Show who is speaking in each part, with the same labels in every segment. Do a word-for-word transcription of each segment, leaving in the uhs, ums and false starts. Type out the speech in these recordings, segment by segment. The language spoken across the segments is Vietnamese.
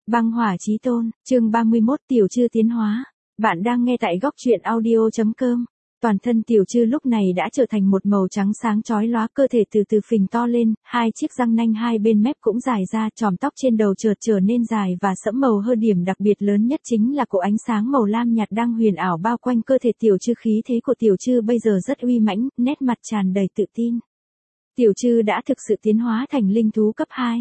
Speaker 1: Băng hỏa chí tôn, chương ba mươi mốt tiểu chư tiến hóa. Bạn đang nghe tại góc truyện audio chấm com. Toàn thân tiểu chư lúc này đã trở thành một màu trắng sáng chói lóa, cơ thể từ từ phình to lên, hai chiếc răng nanh hai bên mép cũng dài ra, chòm tóc trên đầu chợt trở nên dài và sẫm màu hơn, điểm đặc biệt lớn nhất chính là cổ ánh sáng màu lam nhạt đang huyền ảo bao quanh cơ thể tiểu chư. Khí thế của tiểu chư bây giờ rất uy mãnh, nét mặt tràn đầy tự tin. Tiểu chư đã thực sự tiến hóa thành linh thú cấp hai.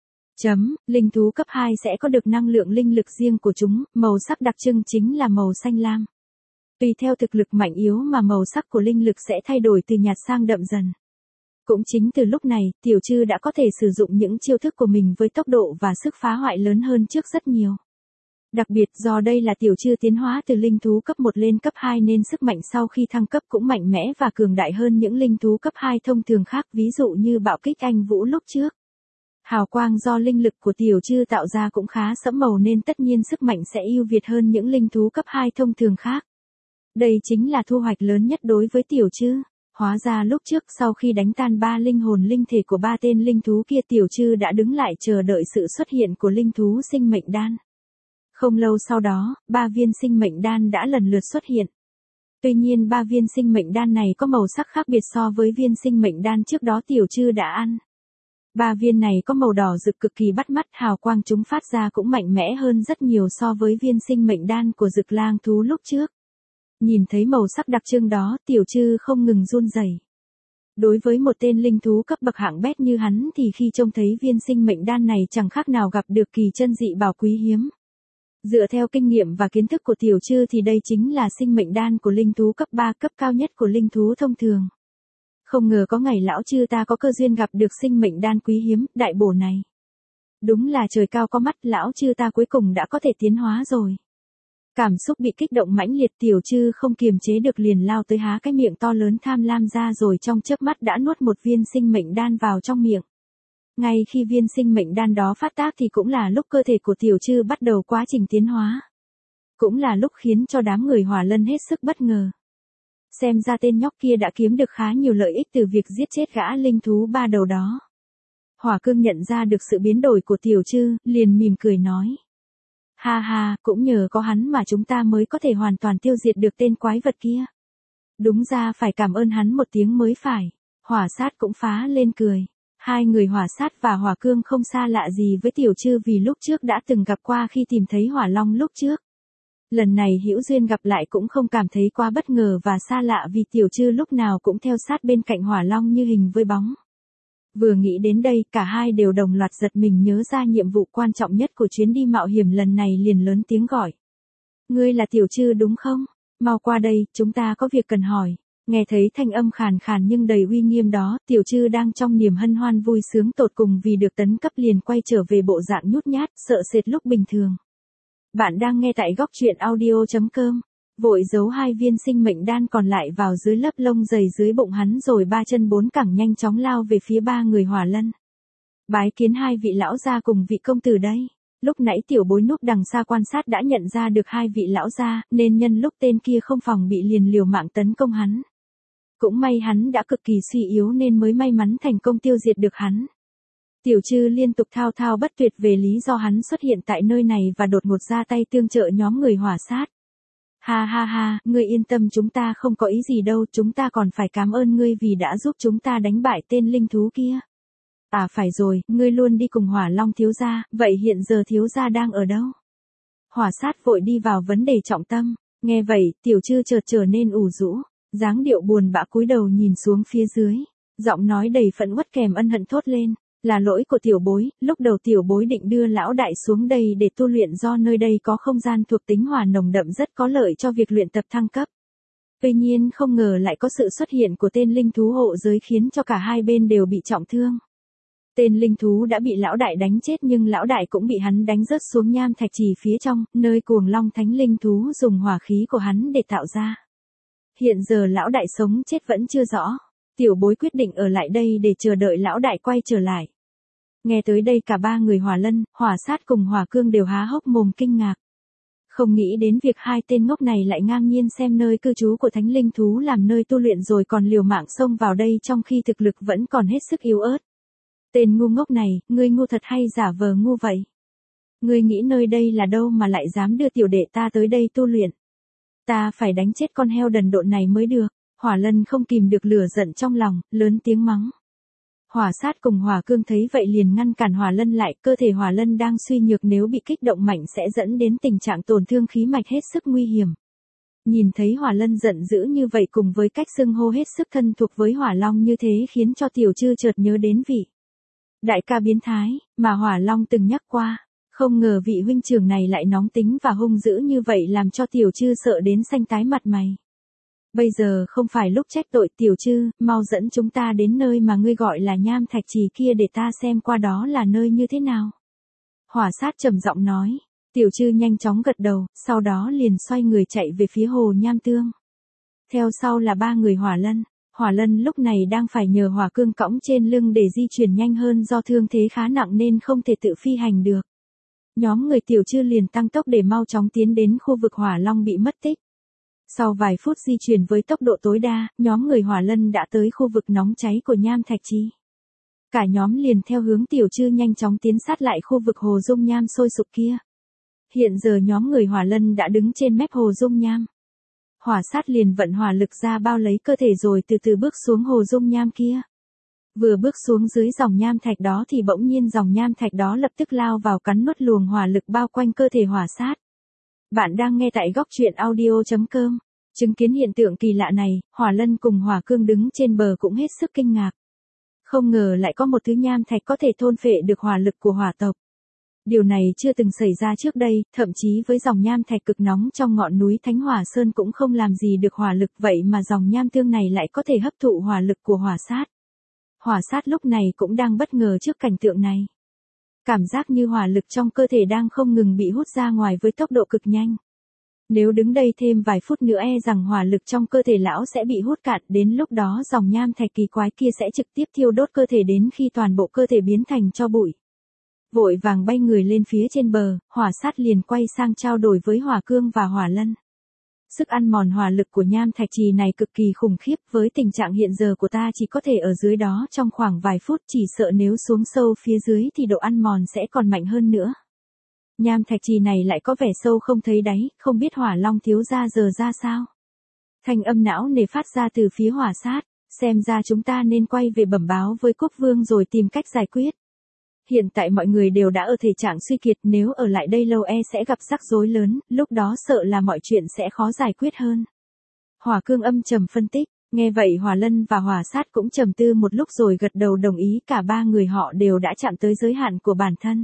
Speaker 1: Chấm, linh thú cấp hai sẽ có được năng lượng linh lực riêng của chúng, màu sắc đặc trưng chính là màu xanh lam. Tùy theo thực lực mạnh yếu mà màu sắc của linh lực sẽ thay đổi từ nhạt sang đậm dần. Cũng chính từ lúc này, tiểu chư đã có thể sử dụng những chiêu thức của mình với tốc độ và sức phá hoại lớn hơn trước rất nhiều. Đặc biệt do đây là tiểu chư tiến hóa từ linh thú cấp một lên cấp hai nên sức mạnh sau khi thăng cấp cũng mạnh mẽ và cường đại hơn những linh thú cấp hai thông thường khác, ví dụ như bạo kích anh vũ lúc trước. Hào quang do linh lực của tiểu chư tạo ra cũng khá sẫm màu nên tất nhiên sức mạnh sẽ ưu việt hơn những linh thú cấp hai thông thường khác. Đây chính là thu hoạch lớn nhất đối với tiểu chư. Hóa ra lúc trước sau khi đánh tan ba linh hồn linh thể của ba tên linh thú kia, tiểu chư đã đứng lại chờ đợi sự xuất hiện của linh thú sinh mệnh đan. Không lâu sau đó, ba viên sinh mệnh đan đã lần lượt xuất hiện. Tuy nhiên ba viên sinh mệnh đan này có màu sắc khác biệt so với viên sinh mệnh đan trước đó tiểu chư đã ăn. Ba viên này có màu đỏ rực cực kỳ bắt mắt, hào quang chúng phát ra cũng mạnh mẽ hơn rất nhiều so với viên sinh mệnh đan của Dực Lang thú lúc trước. Nhìn thấy màu sắc đặc trưng đó, tiểu chư không ngừng run rẩy. Đối với một tên linh thú cấp bậc hạng bét như hắn thì khi trông thấy viên sinh mệnh đan này chẳng khác nào gặp được kỳ chân dị bảo quý hiếm. Dựa theo kinh nghiệm và kiến thức của tiểu chư thì đây chính là sinh mệnh đan của linh thú cấp ba, cấp cao nhất của linh thú thông thường. Không ngờ có ngày lão chư ta có cơ duyên gặp được sinh mệnh đan quý hiếm, đại bổ này. Đúng là trời cao có mắt, lão chư ta cuối cùng đã có thể tiến hóa rồi. Cảm xúc bị kích động mãnh liệt, tiểu chư không kiềm chế được liền lao tới há cái miệng to lớn tham lam ra, rồi trong chớp mắt đã nuốt một viên sinh mệnh đan vào trong miệng. Ngay khi viên sinh mệnh đan đó phát tác thì cũng là lúc cơ thể của tiểu chư bắt đầu quá trình tiến hóa. Cũng là lúc khiến cho đám người Hỏa Lân hết sức bất ngờ. Xem ra tên nhóc kia đã kiếm được khá nhiều lợi ích từ việc giết chết gã linh thú ba đầu đó. Hỏa Cương nhận ra được sự biến đổi của tiểu chư, liền mỉm cười nói. Ha ha, cũng nhờ có hắn mà chúng ta mới có thể hoàn toàn tiêu diệt được tên quái vật kia. Đúng ra phải cảm ơn hắn một tiếng mới phải. Hỏa Sát cũng phá lên cười. Hai người Hỏa Sát và Hỏa Cương không xa lạ gì với tiểu chư vì lúc trước đã từng gặp qua khi tìm thấy Hỏa Long lúc trước. Lần này hữu duyên gặp lại cũng không cảm thấy quá bất ngờ và xa lạ vì tiểu chư lúc nào cũng theo sát bên cạnh Hỏa Long như hình với bóng. Vừa nghĩ đến đây, cả hai đều đồng loạt giật mình nhớ ra nhiệm vụ quan trọng nhất của chuyến đi mạo hiểm lần này, liền lớn tiếng gọi. Ngươi là tiểu chư đúng không? Mau qua đây, chúng ta có việc cần hỏi. Nghe thấy thanh âm khàn khàn nhưng đầy uy nghiêm đó, tiểu chư đang trong niềm hân hoan vui sướng tột cùng vì được tấn cấp liền quay trở về bộ dạng nhút nhát, sợ sệt lúc bình thường. Bạn đang nghe tại góc truyện audio chấm com. Vội giấu hai viên sinh mệnh đan còn lại vào dưới lớp lông dày dưới bụng hắn, rồi ba chân bốn cẳng nhanh chóng lao về phía ba người Hỏa Lân. Bái kiến hai vị lão gia cùng vị công tử đây. Lúc nãy tiểu bối núp đằng xa quan sát đã nhận ra được hai vị lão gia, nên nhân lúc tên kia không phòng bị liền liều mạng tấn công hắn. Cũng may hắn đã cực kỳ suy yếu nên mới may mắn thành công tiêu diệt được hắn. Tiểu chư liên tục thao thao bất tuyệt về lý do hắn xuất hiện tại nơi này và đột ngột ra tay tương trợ nhóm người Hỏa Sát. Ha ha ha, ngươi yên tâm, chúng ta không có ý gì đâu, chúng ta còn phải cảm ơn ngươi vì đã giúp chúng ta đánh bại tên linh thú kia. À phải rồi, ngươi luôn đi cùng Hỏa Long thiếu gia, vậy hiện giờ thiếu gia đang ở đâu? Hỏa Sát vội đi vào vấn đề trọng tâm, nghe vậy, tiểu chư chợt trở nên ủ rũ, dáng điệu buồn bã cúi đầu nhìn xuống phía dưới, giọng nói đầy phẫn uất kèm ân hận thốt lên. Là lỗi của tiểu bối, lúc đầu tiểu bối định đưa lão đại xuống đây để tu luyện do nơi đây có không gian thuộc tính hỏa nồng đậm rất có lợi cho việc luyện tập thăng cấp. Tuy nhiên không ngờ lại có sự xuất hiện của tên linh thú hộ giới khiến cho cả hai bên đều bị trọng thương. Tên linh thú đã bị lão đại đánh chết nhưng lão đại cũng bị hắn đánh rớt xuống nham thạch trì phía trong, nơi cuồng long thánh linh thú dùng hỏa khí của hắn để tạo ra. Hiện giờ lão đại sống chết vẫn chưa rõ. Tiểu bối quyết định ở lại đây để chờ đợi lão đại quay trở lại. Nghe tới đây cả ba người Hỏa Lân, Hỏa Sát cùng Hỏa Cương đều há hốc mồm kinh ngạc. Không nghĩ đến việc hai tên ngốc này lại ngang nhiên xem nơi cư trú của thánh linh thú làm nơi tu luyện rồi còn liều mạng xông vào đây trong khi thực lực vẫn còn hết sức yếu ớt. Tên ngu ngốc này, ngươi ngu thật hay giả vờ ngu vậy? Ngươi nghĩ nơi đây là đâu mà lại dám đưa tiểu đệ ta tới đây tu luyện? Ta phải đánh chết con heo đần độn này mới được. Hỏa Lân không kìm được lửa giận trong lòng, lớn tiếng mắng. Hỏa Sát cùng Hỏa Cương thấy vậy liền ngăn cản Hỏa Lân lại, cơ thể Hỏa Lân đang suy nhược, nếu bị kích động mạnh sẽ dẫn đến tình trạng tổn thương khí mạch hết sức nguy hiểm. Nhìn thấy Hỏa Lân giận dữ như vậy cùng với cách xưng hô hết sức thân thuộc với Hỏa Long như thế khiến cho Tiểu Trư chợt nhớ đến vị đại ca biến thái mà Hỏa Long từng nhắc qua. Không ngờ vị huynh trưởng này lại nóng tính và hung dữ như vậy, làm cho Tiểu Trư sợ đến xanh tái mặt mày. Bây giờ không phải lúc trách tội. Tiểu Trư, mau dẫn chúng ta đến nơi mà ngươi gọi là Nham Thạch Trì kia để ta xem qua đó là nơi như thế nào. Hỏa Sát trầm giọng nói. Tiểu Trư nhanh chóng gật đầu, sau đó liền xoay người chạy về phía hồ Nham Tương. Theo sau là ba người Hỏa Lân. Hỏa Lân lúc này đang phải nhờ Hỏa Cương cõng trên lưng để di chuyển nhanh hơn, do thương thế khá nặng nên không thể tự phi hành được. Nhóm người Tiểu Trư liền tăng tốc để mau chóng tiến đến khu vực Hỏa Long bị mất tích. Sau vài phút di chuyển với tốc độ tối đa, nhóm người Hỏa Lân đã tới khu vực nóng cháy của Nham Thạch Trì. Cả nhóm liền theo hướng Tiểu Trư nhanh chóng tiến sát lại khu vực hồ dung nham sôi sục kia. Hiện giờ nhóm người Hỏa Lân đã đứng trên mép hồ dung nham. Hỏa Sát liền vận hỏa lực ra bao lấy cơ thể rồi từ từ bước xuống hồ dung nham kia. Vừa bước xuống dưới dòng nham thạch đó thì bỗng nhiên dòng nham thạch đó lập tức lao vào cắn nuốt luồng hỏa lực bao quanh cơ thể Hỏa Sát. Bạn đang nghe tại góc truyện audio chấm com. Chứng kiến hiện tượng kỳ lạ này, Hỏa Lân cùng Hỏa Cương đứng trên bờ cũng hết sức kinh ngạc. Không ngờ lại có một thứ nham thạch có thể thôn phệ được hỏa lực của hỏa tộc. Điều này chưa từng xảy ra trước đây, thậm chí với dòng nham thạch cực nóng trong ngọn núi Thánh Hỏa Sơn cũng không làm gì được hỏa lực, vậy mà dòng nham tương này lại có thể hấp thụ hỏa lực của Hỏa Sát. Hỏa Sát lúc này cũng đang bất ngờ trước cảnh tượng này. Cảm giác như hỏa lực trong cơ thể đang không ngừng bị hút ra ngoài với tốc độ cực nhanh. Nếu đứng đây thêm vài phút nữa e rằng hỏa lực trong cơ thể lão sẽ bị hút cạn, đến lúc đó dòng nham thạch kỳ quái kia sẽ trực tiếp thiêu đốt cơ thể đến khi toàn bộ cơ thể biến thành tro bụi. Vội vàng bay người lên phía trên bờ, Hỏa Sát liền quay sang trao đổi với Hỏa Cương và Hỏa Lân. Sức ăn mòn hỏa lực của Nham Thạch Trì này cực kỳ khủng khiếp, với tình trạng hiện giờ của ta chỉ có thể ở dưới đó trong khoảng vài phút, chỉ sợ nếu xuống sâu phía dưới thì độ ăn mòn sẽ còn mạnh hơn nữa. Nham Thạch Trì này lại có vẻ sâu không thấy đáy, không biết Hỏa Long thiếu gia giờ ra sao. Thanh âm não nề phát ra từ phía Hỏa Sát, xem ra chúng ta nên quay về bẩm báo với Quốc Vương rồi tìm cách giải quyết. Hiện tại mọi người đều đã ở thể trạng suy kiệt, nếu ở lại đây lâu e sẽ gặp rắc rối lớn, lúc đó sợ là mọi chuyện sẽ khó giải quyết hơn. Hỏa Cương âm trầm phân tích, nghe vậy Hỏa Lân và Hỏa Sát cũng trầm tư một lúc rồi gật đầu đồng ý, cả ba người họ đều đã chạm tới giới hạn của bản thân.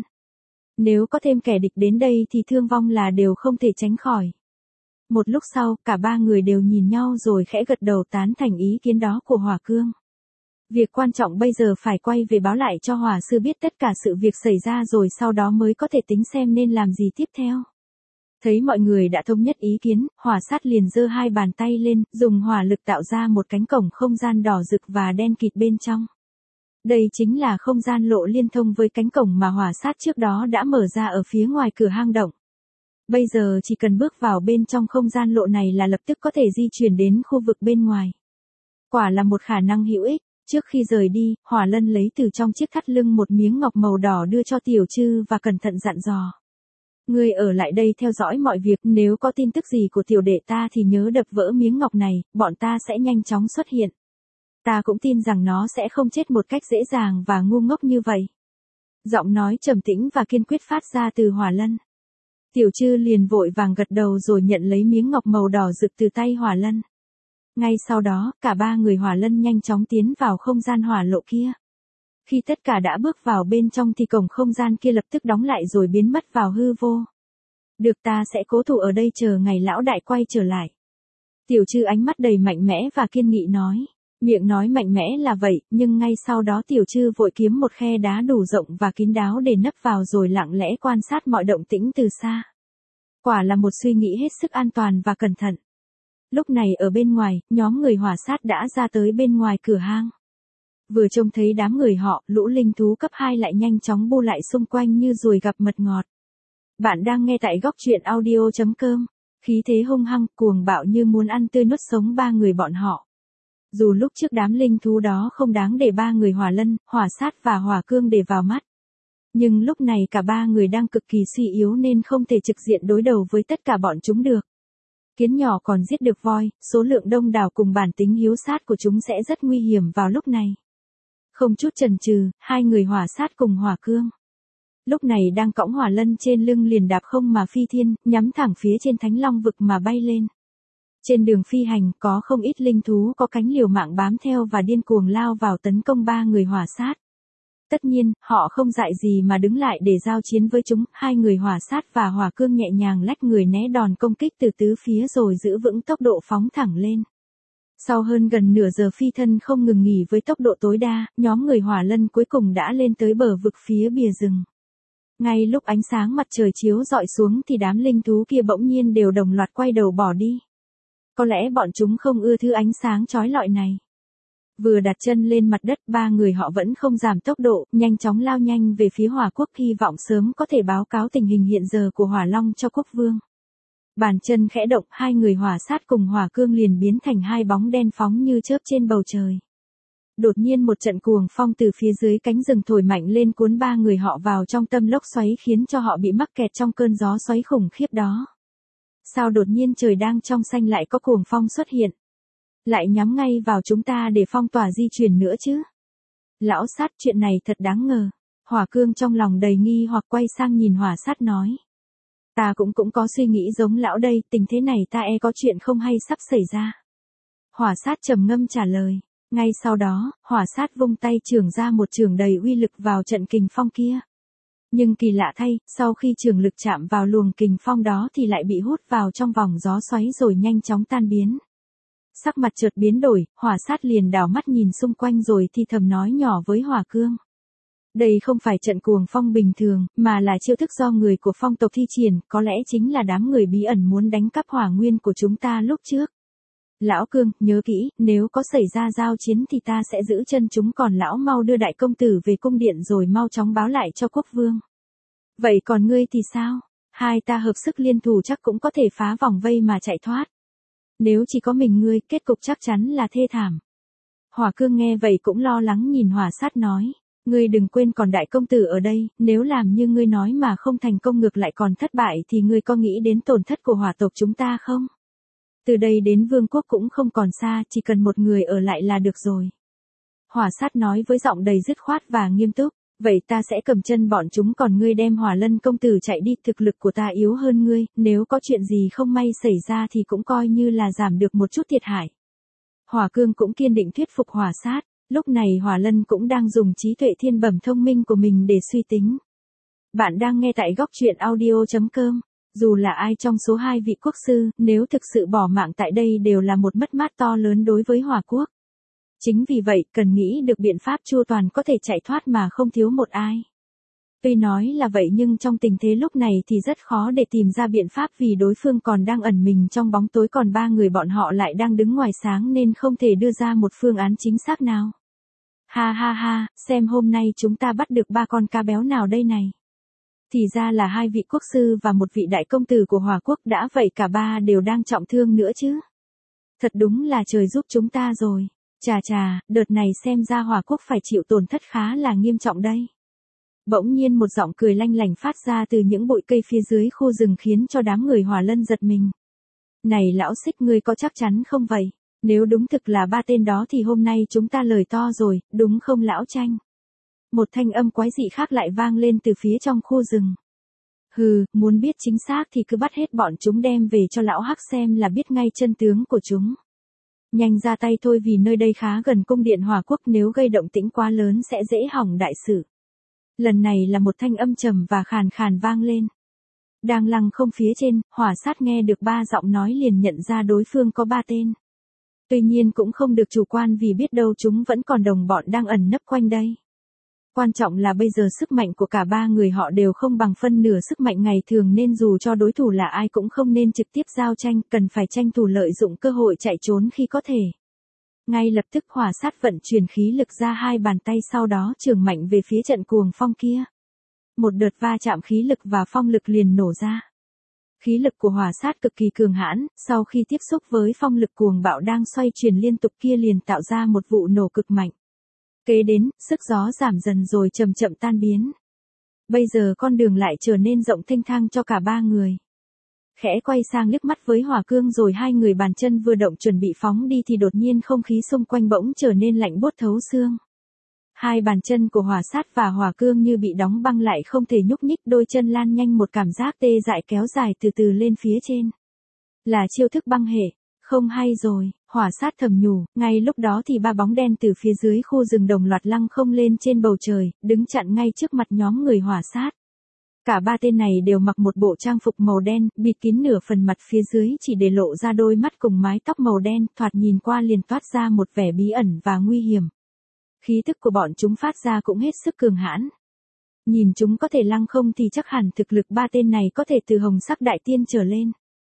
Speaker 1: Nếu có thêm kẻ địch đến đây thì thương vong là đều không thể tránh khỏi. Một lúc sau, cả ba người đều nhìn nhau rồi khẽ gật đầu tán thành ý kiến đó của Hỏa Cương. Việc quan trọng bây giờ phải quay về báo lại cho Hỏa sư biết tất cả sự việc xảy ra rồi sau đó mới có thể tính xem nên làm gì tiếp theo. Thấy mọi người đã thống nhất ý kiến, Hỏa Sát liền giơ hai bàn tay lên, dùng hỏa lực tạo ra một cánh cổng không gian đỏ rực và đen kịt bên trong. Đây chính là không gian lộ liên thông với cánh cổng mà Hỏa Sát trước đó đã mở ra ở phía ngoài cửa hang động. Bây giờ chỉ cần bước vào bên trong không gian lộ này là lập tức có thể di chuyển đến khu vực bên ngoài. Quả là một khả năng hữu ích. Trước khi rời đi, Hỏa Lân lấy từ trong chiếc thắt lưng một miếng ngọc màu đỏ đưa cho Tiểu Trư và cẩn thận dặn dò. Ngươi ở lại đây theo dõi mọi việc, nếu có tin tức gì của tiểu đệ ta thì nhớ đập vỡ miếng ngọc này, bọn ta sẽ nhanh chóng xuất hiện. Ta cũng tin rằng nó sẽ không chết một cách dễ dàng và ngu ngốc như vậy. Giọng nói trầm tĩnh và kiên quyết phát ra từ Hỏa Lân. Tiểu Trư liền vội vàng gật đầu rồi nhận lấy miếng ngọc màu đỏ rực từ tay Hỏa Lân. Ngay sau đó, cả ba người Hỏa Lân nhanh chóng tiến vào không gian hỏa lộ kia. Khi tất cả đã bước vào bên trong thì cổng không gian kia lập tức đóng lại rồi biến mất vào hư vô. Được, ta sẽ cố thủ ở đây chờ ngày lão đại quay trở lại. Tiểu Trư ánh mắt đầy mạnh mẽ và kiên nghị nói. Miệng nói mạnh mẽ là vậy, nhưng ngay sau đó Tiểu Trư vội kiếm một khe đá đủ rộng và kín đáo để nấp vào rồi lặng lẽ quan sát mọi động tĩnh từ xa. Quả là một suy nghĩ hết sức an toàn và cẩn thận. Lúc này ở bên ngoài, nhóm người Hỏa Sát đã ra tới bên ngoài cửa hang. Vừa trông thấy đám người họ, lũ linh thú cấp hai lại nhanh chóng bu lại xung quanh như ruồi gặp mật ngọt. Bạn đang nghe tại góc truyện audio chấm com. Khí thế hung hăng, cuồng bạo như muốn ăn tươi nuốt sống ba người bọn họ. Dù lúc trước đám linh thú đó không đáng để ba người Hỏa Lân, Hỏa Sát và Hỏa Cương để vào mắt. Nhưng lúc này cả ba người đang cực kỳ suy yếu nên không thể trực diện đối đầu với tất cả bọn chúng được. Kiến nhỏ còn giết được voi, số lượng đông đảo cùng bản tính hiếu sát của chúng sẽ rất nguy hiểm vào lúc này. Không chút chần chừ, hai người hỏa sát cùng hỏa cương. Lúc này đang cõng hỏa lân trên lưng liền đạp không mà phi thiên, nhắm thẳng phía trên thánh long vực mà bay lên. Trên đường phi hành có không ít linh thú có cánh liều mạng bám theo và điên cuồng lao vào tấn công ba người hỏa sát. Tất nhiên, họ không dại gì mà đứng lại để giao chiến với chúng, hai người hỏa sát và hỏa cương nhẹ nhàng lách người né đòn công kích từ tứ phía rồi giữ vững tốc độ phóng thẳng lên. Sau hơn gần nửa giờ phi thân không ngừng nghỉ với tốc độ tối đa, nhóm người hỏa lân cuối cùng đã lên tới bờ vực phía bìa rừng. Ngay lúc ánh sáng mặt trời chiếu rọi xuống thì đám linh thú kia bỗng nhiên đều đồng loạt quay đầu bỏ đi. Có lẽ bọn chúng không ưa thứ ánh sáng chói lọi này. Vừa đặt chân lên mặt đất, ba người họ vẫn không giảm tốc độ, nhanh chóng lao nhanh về phía Hỏa Quốc, hy vọng sớm có thể báo cáo tình hình hiện giờ của Hỏa Long cho quốc vương. Bàn chân khẽ động, hai người hỏa sát cùng hỏa cương liền biến thành hai bóng đen phóng như chớp trên bầu trời. Đột nhiên một trận cuồng phong từ phía dưới cánh rừng thổi mạnh lên cuốn ba người họ vào trong tâm lốc xoáy khiến cho họ bị mắc kẹt trong cơn gió xoáy khủng khiếp đó. Sao đột nhiên trời đang trong xanh lại có cuồng phong xuất hiện? Lại nhắm ngay vào chúng ta để phong tỏa di chuyển nữa chứ? Lão sát, chuyện này thật đáng ngờ. Hỏa cương trong lòng đầy nghi hoặc quay sang nhìn hỏa sát nói. Ta cũng cũng có suy nghĩ giống lão đây, tình thế này ta e có chuyện không hay sắp xảy ra. Hỏa sát trầm ngâm trả lời. Ngay sau đó, hỏa sát vung tay chưởng ra một chưởng đầy uy lực vào trận kình phong kia. Nhưng kỳ lạ thay, sau khi chưởng lực chạm vào luồng kình phong đó thì lại bị hút vào trong vòng gió xoáy rồi nhanh chóng tan biến. Sắc mặt chợt biến đổi, hỏa sát liền đảo mắt nhìn xung quanh rồi thì thầm nói nhỏ với hỏa cương. Đây không phải trận cuồng phong bình thường, mà là chiêu thức do người của phong tộc thi triển, có lẽ chính là đám người bí ẩn muốn đánh cắp hỏa nguyên của chúng ta lúc trước. Lão Cương, nhớ kỹ, nếu có xảy ra giao chiến thì ta sẽ giữ chân chúng, còn lão mau đưa đại công tử về cung điện rồi mau chóng báo lại cho quốc vương. Vậy còn ngươi thì sao? Hai ta hợp sức liên thủ chắc cũng có thể phá vòng vây mà chạy thoát. Nếu chỉ có mình ngươi, kết cục chắc chắn là thê thảm. Hỏa Cương nghe vậy cũng lo lắng nhìn hỏa sát nói. Ngươi đừng quên còn đại công tử ở đây, nếu làm như ngươi nói mà không thành công ngược lại còn thất bại thì ngươi có nghĩ đến tổn thất của hỏa tộc chúng ta không? Từ đây đến vương quốc cũng không còn xa, chỉ cần một người ở lại là được rồi. Hỏa sát nói với giọng đầy dứt khoát và nghiêm túc, vậy ta sẽ cầm chân bọn chúng, còn ngươi đem hỏa lân công tử chạy đi, thực lực của ta yếu hơn ngươi, nếu có chuyện gì không may xảy ra thì cũng coi như là giảm được một chút thiệt hại. Hỏa Cương cũng kiên định thuyết phục hỏa sát, lúc này hỏa lân cũng đang dùng trí tuệ thiên bẩm thông minh của mình để suy tính. Bạn đang nghe tại góc truyện audio chấm com. Dù là ai trong số hai vị quốc sư, nếu thực sự bỏ mạng tại đây đều là một mất mát to lớn đối với Hỏa Quốc. Chính vì vậy, cần nghĩ được biện pháp chu toàn có thể chạy thoát mà không thiếu một ai. Tuy nói là vậy nhưng trong tình thế lúc này thì rất khó để tìm ra biện pháp vì đối phương còn đang ẩn mình trong bóng tối, còn ba người bọn họ lại đang đứng ngoài sáng nên không thể đưa ra một phương án chính xác nào. Ha ha ha, xem hôm nay chúng ta bắt được ba con cá béo nào đây này. Thì ra là hai vị quốc sư và một vị đại công tử của Hỏa Quốc, đã vậy cả ba đều đang trọng thương nữa chứ. Thật đúng là trời giúp chúng ta rồi. Chà chà, đợt này xem ra Hỏa Quốc phải chịu tổn thất khá là nghiêm trọng đây. Bỗng nhiên một giọng cười lanh lảnh phát ra từ những bụi cây phía dưới khu rừng khiến cho đám người Hỏa Lân giật mình. Này lão Xích, ngươi có chắc chắn không vậy? Nếu đúng thực là ba tên đó thì hôm nay chúng ta lời to rồi, đúng không lão Tranh? Một thanh âm quái dị khác lại vang lên từ phía trong khu rừng. Hừ, muốn biết chính xác thì cứ bắt hết bọn chúng đem về cho lão Hắc xem là biết ngay chân tướng của chúng. Nhanh ra tay thôi, vì nơi đây khá gần cung điện Hỏa Quốc, nếu gây động tĩnh quá lớn sẽ dễ hỏng đại sự. Lần này là một thanh âm trầm và khàn khàn vang lên. Đang lăng không phía trên, hỏa sát nghe được ba giọng nói liền nhận ra đối phương có ba tên. Tuy nhiên cũng không được chủ quan vì biết đâu chúng vẫn còn đồng bọn đang ẩn nấp quanh đây. Quan trọng là bây giờ sức mạnh của cả ba người họ đều không bằng phân nửa sức mạnh ngày thường, nên dù cho đối thủ là ai cũng không nên trực tiếp giao tranh, cần phải tranh thủ lợi dụng cơ hội chạy trốn khi có thể. Ngay lập tức hỏa sát vận chuyển khí lực ra hai bàn tay, sau đó chưởng mạnh về phía trận cuồng phong kia. Một đợt va chạm khí lực và phong lực liền nổ ra. Khí lực của hỏa sát cực kỳ cường hãn, sau khi tiếp xúc với phong lực cuồng bạo đang xoay chuyển liên tục kia liền tạo ra một vụ nổ cực mạnh. Kế đến, sức gió giảm dần rồi chậm chậm tan biến. Bây giờ con đường lại trở nên rộng thênh thang cho cả ba người. Khẽ quay sang liếc mắt với Hỏa Cương rồi hai người bàn chân vừa động chuẩn bị phóng đi thì đột nhiên không khí xung quanh bỗng trở nên lạnh buốt thấu xương. Hai bàn chân của Hỏa Sát và Hỏa Cương như bị đóng băng lại không thể nhúc nhích, đôi chân lan nhanh, một cảm giác tê dại kéo dài từ từ lên phía trên. Là chiêu thức băng hệ, không hay rồi, Hỏa Sát thầm nhủ, ngay lúc đó thì ba bóng đen từ phía dưới khu rừng đồng loạt lăng không lên trên bầu trời, đứng chặn ngay trước mặt nhóm người Hỏa Sát. Cả ba tên này đều mặc một bộ trang phục màu đen, bịt kín nửa phần mặt phía dưới chỉ để lộ ra đôi mắt cùng mái tóc màu đen, thoạt nhìn qua liền toát ra một vẻ bí ẩn và nguy hiểm. Khí tức của bọn chúng phát ra cũng hết sức cường hãn. Nhìn chúng có thể lăng không thì chắc hẳn thực lực ba tên này có thể từ hồng sắc đại tiên trở lên.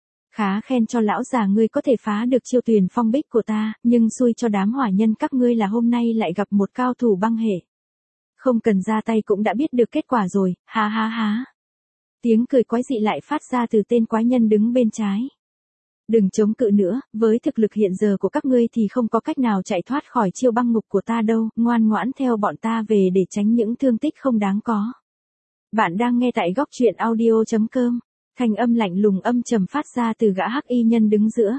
Speaker 1: Khá khen cho lão già ngươi có thể phá được chiêu Tuyền Phong Bích của ta, nhưng xui cho đám hỏa nhân các ngươi là hôm nay lại gặp một cao thủ băng hệ. Không cần ra tay cũng đã biết được kết quả rồi, ha ha ha. Tiếng cười quái dị lại phát ra từ tên quái nhân đứng bên trái. Đừng chống cự nữa, với thực lực hiện giờ của các ngươi thì không có cách nào chạy thoát khỏi chiêu băng ngục của ta đâu, ngoan ngoãn theo bọn ta về để tránh những thương tích không đáng có. Bạn đang nghe tại góc truyện audio chấm com, thanh âm lạnh lùng âm trầm phát ra từ gã hắc y nhân đứng giữa.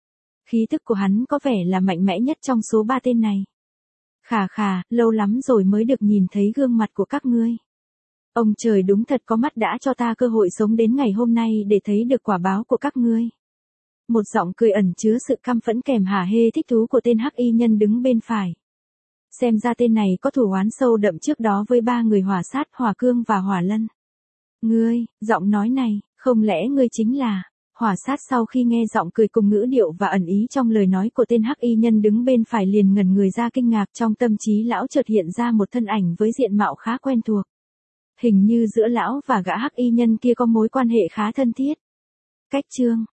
Speaker 1: Khí tức của hắn có vẻ là mạnh mẽ nhất trong số ba tên này. Khà khà, lâu lắm rồi mới được nhìn thấy gương mặt của các ngươi. Ông trời đúng thật có mắt đã cho ta cơ hội sống đến ngày hôm nay để thấy được quả báo của các ngươi. Một giọng cười ẩn chứa sự căm phẫn kèm hả hê thích thú của tên hắc y nhân đứng bên phải. Xem ra tên này có thủ oán sâu đậm trước đó với ba người Hỏa Sát, Hỏa Cương và Hỏa Lân. Ngươi, giọng nói này, không lẽ ngươi chính là... Hỏa Sát sau khi nghe giọng cười cùng ngữ điệu và ẩn ý trong lời nói của tên hắc y nhân đứng bên phải liền ngẩn người ra kinh ngạc, trong tâm trí lão chợt hiện ra một thân ảnh với diện mạo khá quen thuộc. Hình như giữa lão và gã hắc y nhân kia có mối quan hệ khá thân thiết. Cách chương